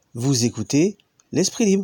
Vous écoutez l'Esprit Libre.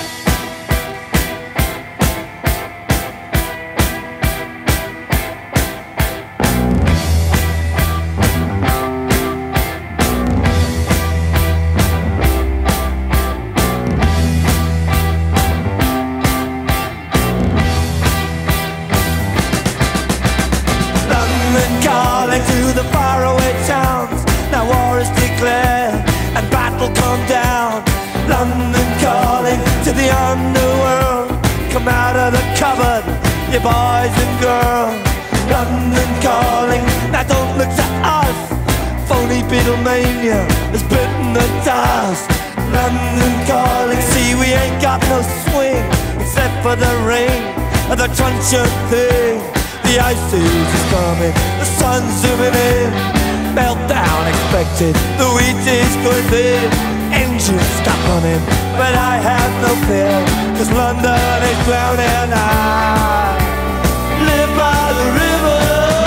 London calling to the faraway towns. Now war is declared and battle come down. London calling to the underworld. Come out of the cupboard, you boys and girls. London calling, now don't look to us. Phony Beatlemania has bitten the dust. London calling, see we ain't got no swing except for the rain and the truncheon thing. The ice age is coming, the sun's zooming in. Meltdown expected, the wheat is going thin. Engines stop running, but I have no fear, cause London is drowning. I live by the river,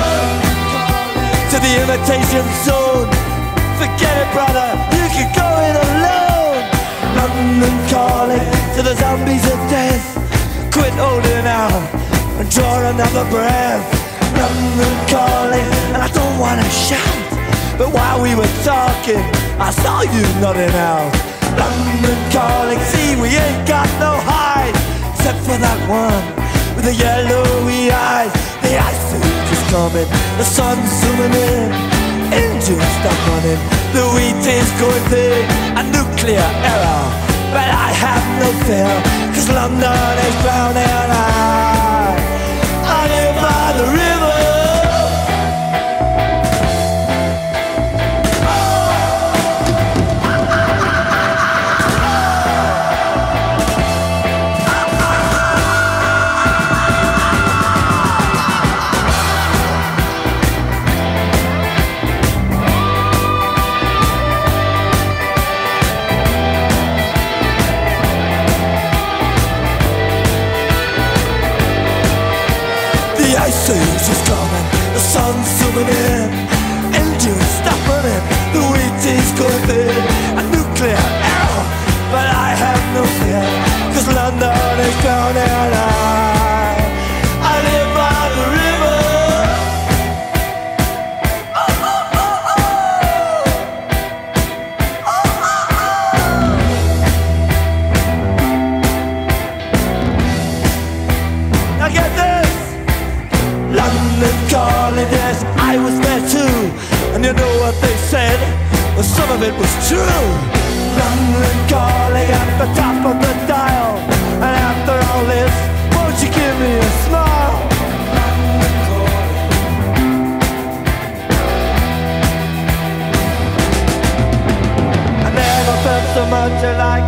to the imitation zone. Forget it, brother, you can go it alone. London calling to the zombies of death. Quit holding out and draw another breath. London calling, and I don't wanna shout, but while we were talking, I saw you nodding out. London calling, see we ain't got no hide, except for that one with the yellowy eyes. The ice age is coming, the sun's zooming in. Engines stop running, the wheat is going thin. A nuclear error, but I have no fear, cause London is drowning. I live by the river. The ice age is coming, the sun's zooming in. Engines stop running, the wheat is going thin. A nuclear error, but I have no fear, cause London is drowning. I live by the river. Oh, oh, oh, oh. Oh, oh, oh. Now get this. London calling, yes, I was there too. And you know what they said? Well, some of it was true. London calling at the top of the dial. And after all this, won't you give me a smile? London calling. I never felt so much alike.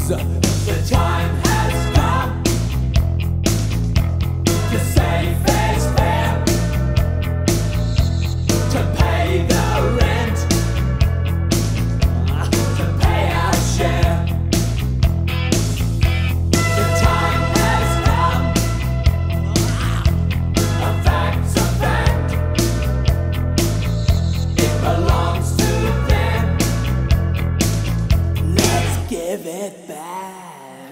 The time has come to say fair's fair, to pay the rent, to pay our share. The time has come, a fact's a fact, it belongs to them. Let's give it back.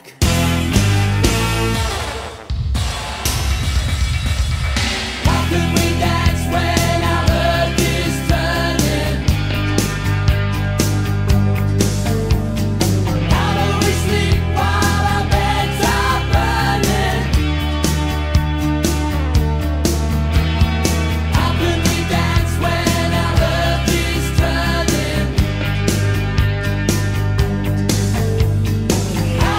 How can we dance when our earth is turning? How do we sleep while our beds are burning? How can we dance when our earth is turning? How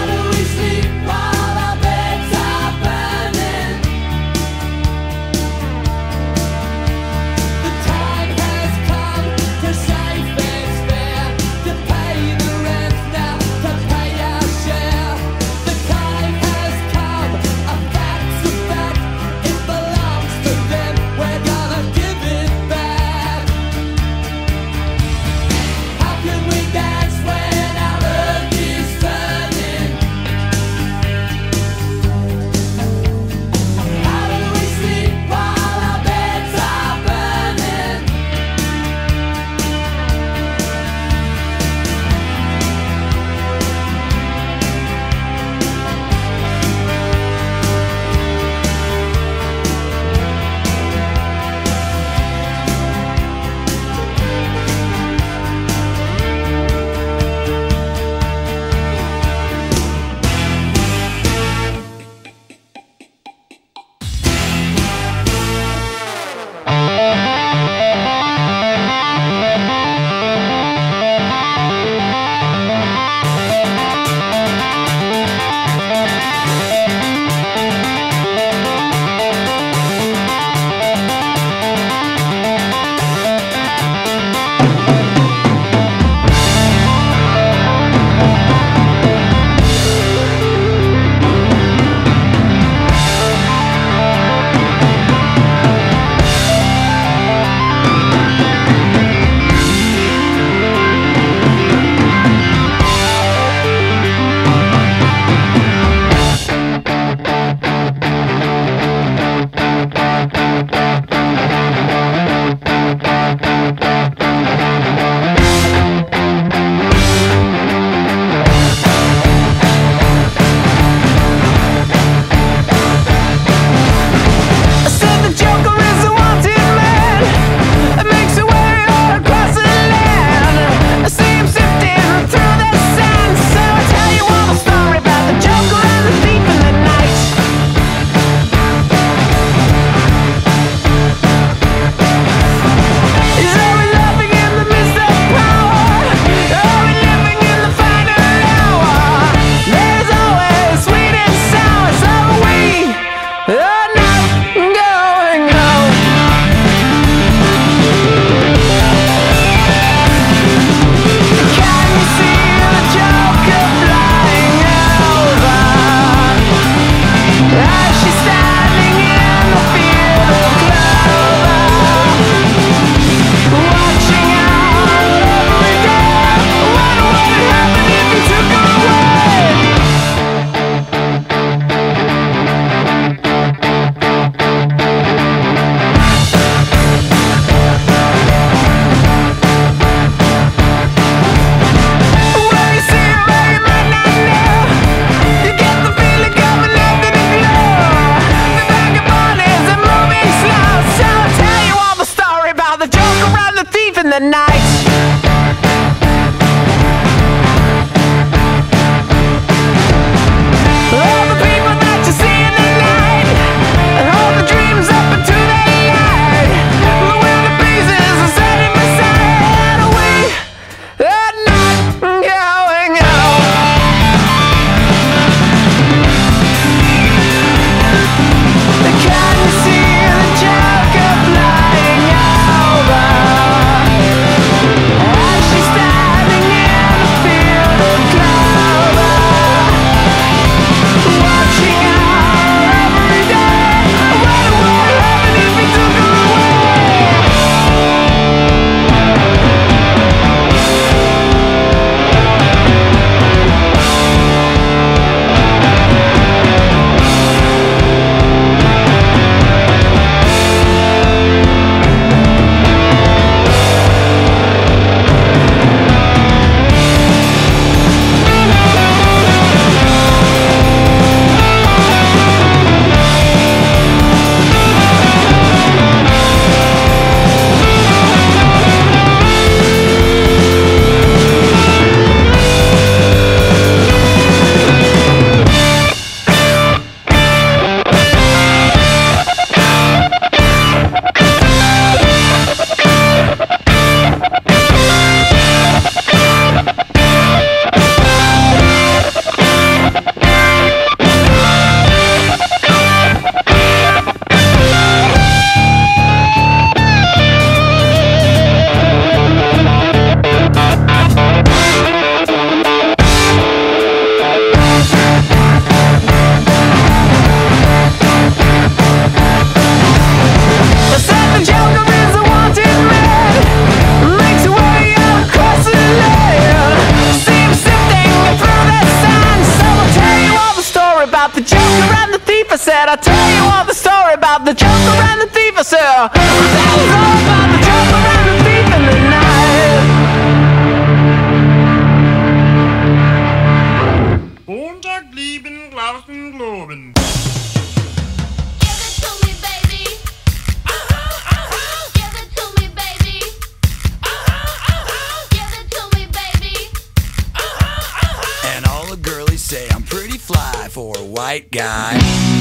about the Joker and the thief. I said, I'll tell you all the story about the Joker and the thief. I said, that was all about the Joker and the thief in the night. Montag lieben Glauben globen. Give it to me, baby. Give it to me, baby. Give it to me, baby. And all the girlies say I'm pretty fly for a white guy.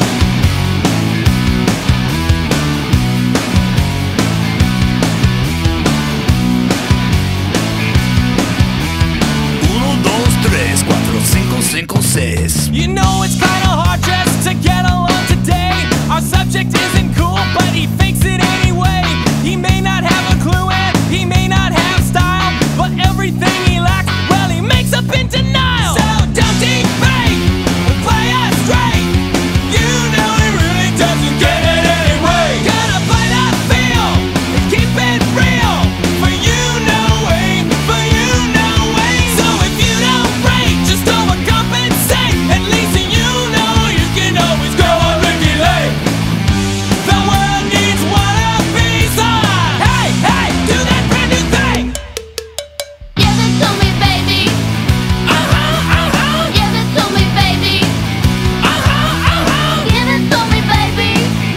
Uno, dos, tres, cuatro, cinco, cinco, seis. You know it's kinda hard just to get along today. Our subject isn't cool, but he fakes it anyway. He may not have a clue and he may not have style, but everything he lacks, well, he makes up in denial. So don't debate, play us straight. You know he really doesn't get it anyway. Gotta play that feel and keep it real. For you, no way, for you, no way. So if you don't break, just overcompensate. At least you know you can always go on Ricky Lake. The world needs one of these on. Hey, hey, do that brand new thing. Give it to me, baby. Give it to me, baby. Give it to me, baby.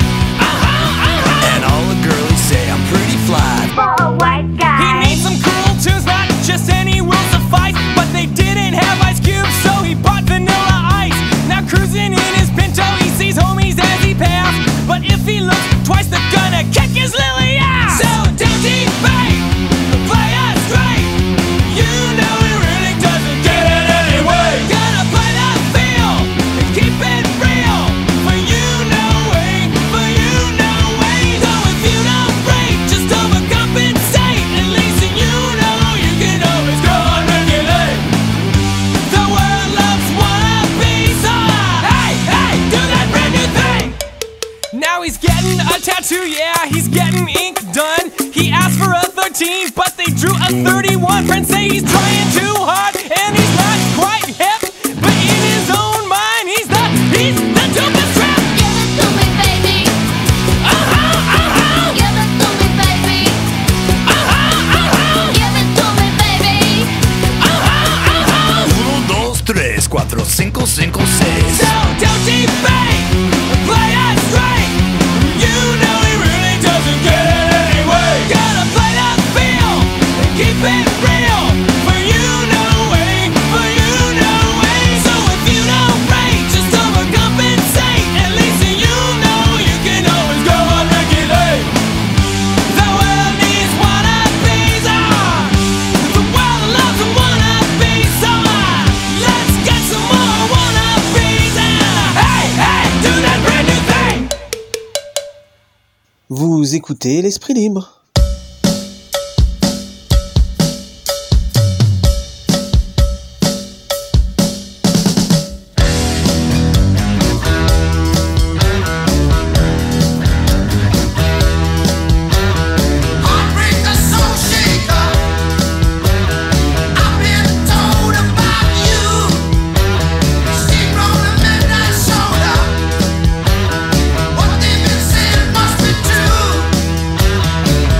And all the girlies say I'm pretty fly. For a white He guy. needs some cool tunes, not just any will suffice. But they didn't have Ice Cube, so he bought Vanilla Ice. Now cruising in his Pinto, he sees homies as he pass. But if he looks twice, they're gonna kick his lily ass. So don't debate, play us straight. You know he really doesn't get it anyway. Gotta play that feel and keep it real. For you, no way, for you, no way. So if you don't break, just overcompensate. At least you know you can always go on regulate. The world loves wannabes on. Hey, hey, do that brand new thing. Now he's getting a tattoo, yeah, he's getting ink done. He asked for a 13, but they drew a 31. Friends say he's trying too hard, and he's not quite hip. But in his own mind, he's the dopest trap. Give it to me, baby. Give it to me, baby. Give it to me, baby. Uno, dos, tres, cuatro, cinco, cinco, seis. So don't debate, play us straight. You know he really doesn't get it anyway. Gotta play that feel and keep it real. For you, no way, for you, no way. So if you don't break, just overcompensate. At least you know you can always go on regulate. The world needs wannabes on. The world loves wannabes on. Let's get some more wannabes on. Hey, hey, do that brand new thing. Vous écoutez l'Esprit Libre. Heartbreak the soul shaker. I've been told about you. Sleep on the midnight soda. What they've been saying must be true.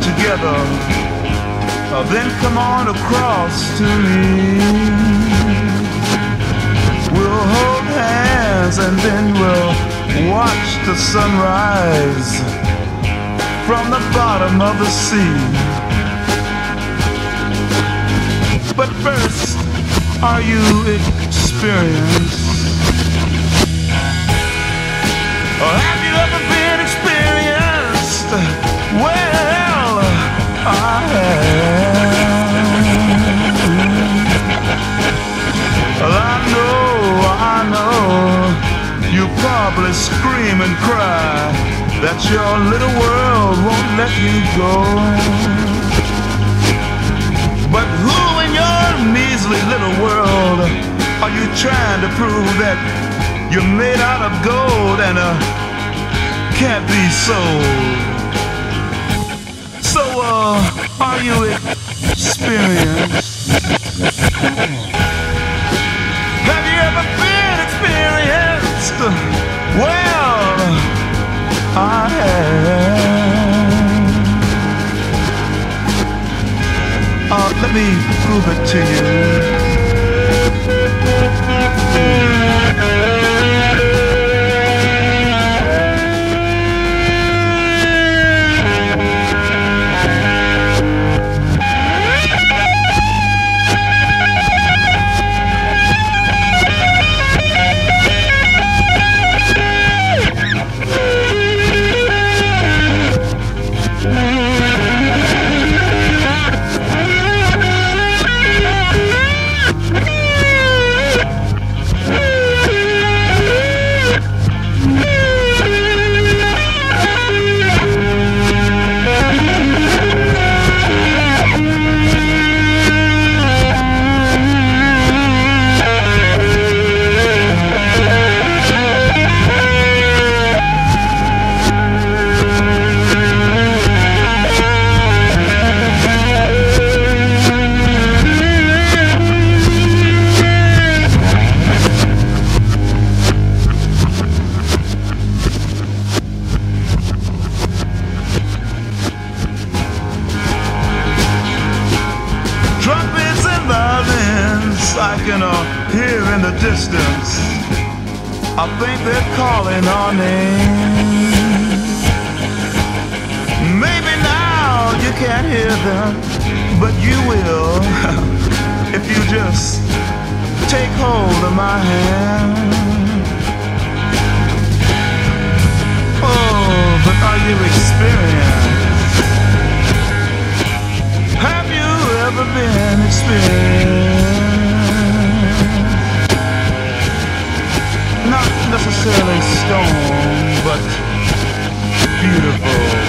together, then come on across to me. We'll hold hands and then we'll watch the sunrise from the bottom of the sea. But first, are you experienced? Or have you ever been experienced? Well, I have. Well, I know, you probably scream and cry that your little world won't let you go. But who in your measly little world are you trying to prove that you're made out of gold and can't be sold? So, are you experienced? Have you ever been experienced? Well, I have. Let me prove it to you. Distance, I think they're calling our name. Maybe now you can't hear them, but you will if you just take hold of my hand. Oh, but are you experienced? Have you ever been experienced? Not necessarily stone, but beautiful.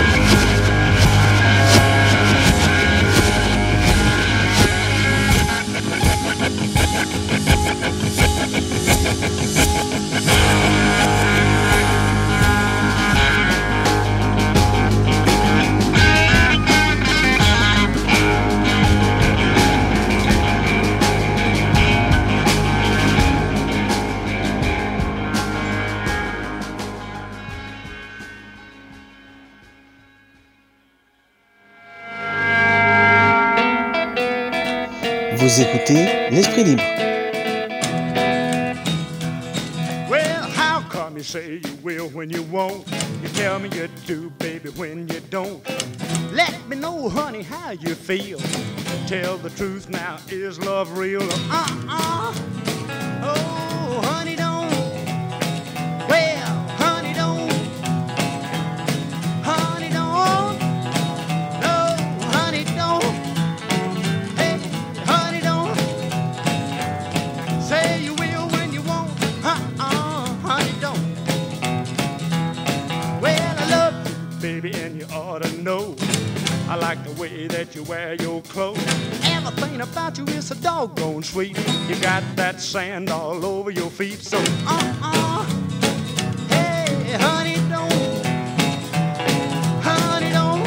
Vous écoutez l'Esprit Libre. Well, how come you say you will when you won't? You tell me you do, baby, when you don't. Let me know, honey, how you feel. Tell the truth now, is love real? Oh, honey, don't. Well, honey, don't. Honey, don't. No, honey, don't. Hey, honey, don't. Say you will when you won't. Honey, don't. Well, I love you, baby, and you ought to know. I like the way that you wear your clothes. Everything about you is so doggone sweet. You got that sand all over your feet. So, hey, honey, don't. Honey, don't.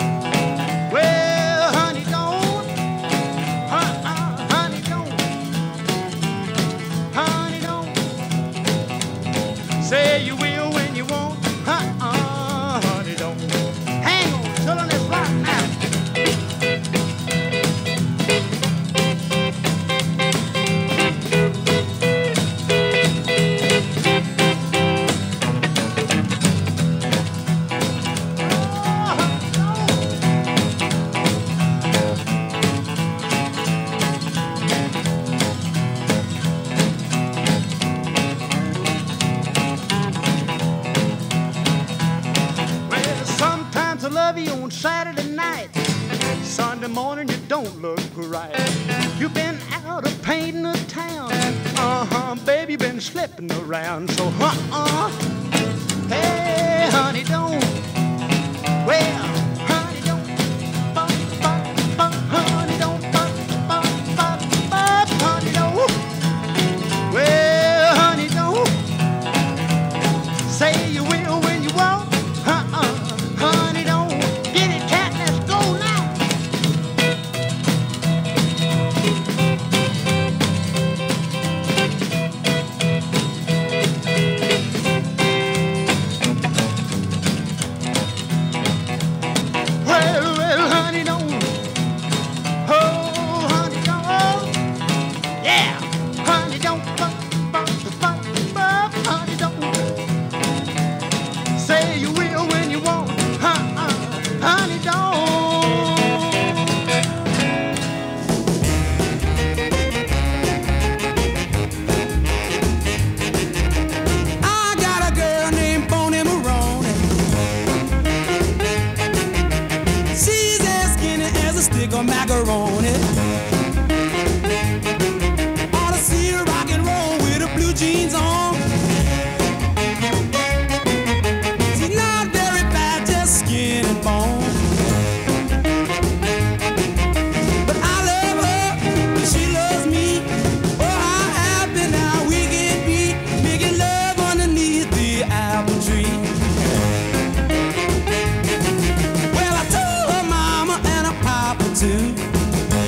Well, honey, don't. Honey, don't. Honey, don't. Say you will when you won't. Honey, don't. Hang on, children, it's right now. night. Sunday morning you don't look right. You've been out of painting the town. Baby, you been slipping around. So hey, honey, don't. Well, honey, don't. Honey, don't. Honey, don't. Well, honey, don't. Say you will when you won't. Honey, don't. Get it, cat, let's go now. Well, honey, don't. Oh, honey, don't. Yeah, honey, don't. Honey, don't. Say you will when you won't. Honey, don't. I got a girl named Bonnie Maroney. She's as skinny as a stick of macaroni. Ought to see her rock and roll with her blue jeans on. She's not very bad, just skin and bone. But I love her, and she loves me. Oh, how happy now we can be, making love underneath the apple tree. Well, I told her mama and her papa too.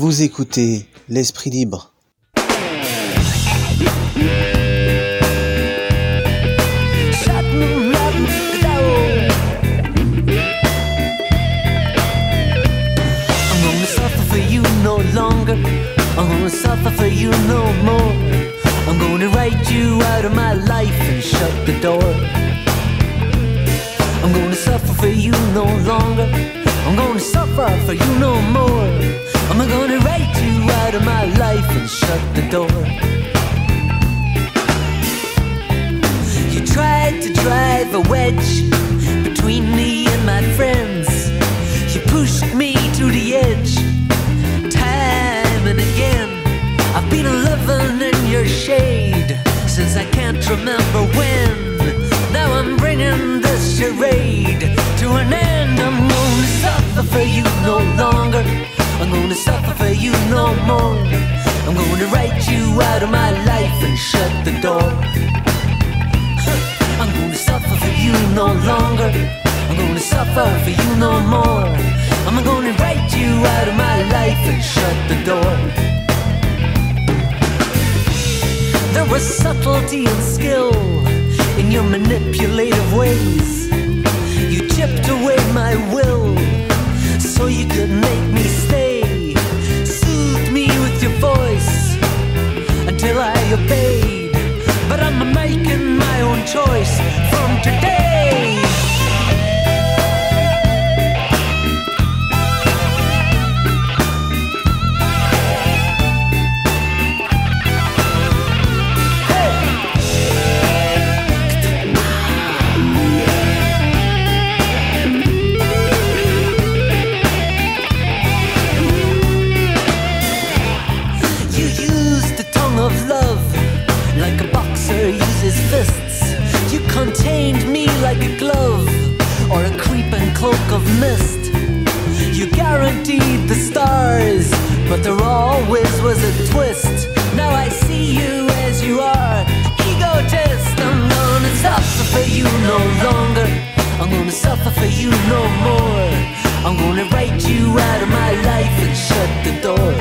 Vous écoutez l'Esprit Libre. I'm gonna suffer for you no more. I'm gonna write you out of my life and shut the door. I'm gonna suffer for you no longer. I'm gonna suffer for you no more. I'm gonna write you out of my life and shut the door. You tried to drive a wedge between me and my friends. You pushed me to the edge time and again. I've been living in your shade since I can't remember when. Now I'm bringing this charade to an end. I'm gonna suffer for you no longer. I'm gonna suffer for you no more. I'm gonna write you out of my life and shut the door. I'm gonna suffer for you no longer. I'm gonna suffer for you no more. I'm gonna write you out of my life and shut the door. There was subtlety and skill in your manipulative ways. You chipped away my will so you could make me stay. Soothed me with your voice until I obeyed. But I'm making my own choice from today. Like a boxer uses fists, you contained me like a glove or a creeping cloak of mist. You guaranteed the stars, but there always was a twist. Now I see you as you are, egotist. I'm gonna suffer for you no longer. I'm gonna suffer for you no more. I'm gonna write you out of my life and shut the door.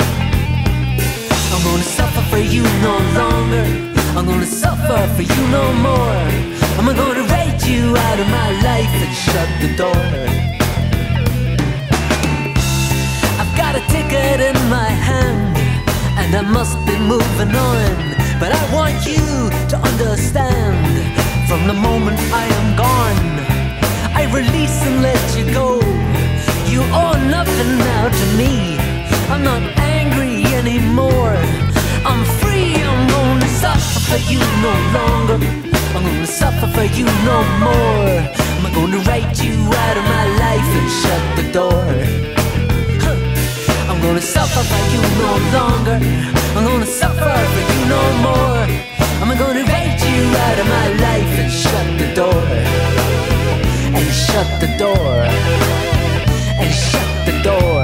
I'm gonna suffer for you no longer. I'm gonna suffer for you no more. I'm gonna write you out of my life and shut the door. I've got a ticket in my hand and I must be moving on. But I want you to understand, from the moment I am gone, I release and let you go. You owe nothing now to me. I'm not angry anymore. I'm free, I'm gonna suffer for you no longer. I'm gonna suffer for you no more. I'm gonna write you out of my life and shut the door. I'm gonna suffer for you no longer. I'm gonna suffer for you no more. I'm gonna write you out of my life and shut the door. And shut the door. And shut the door.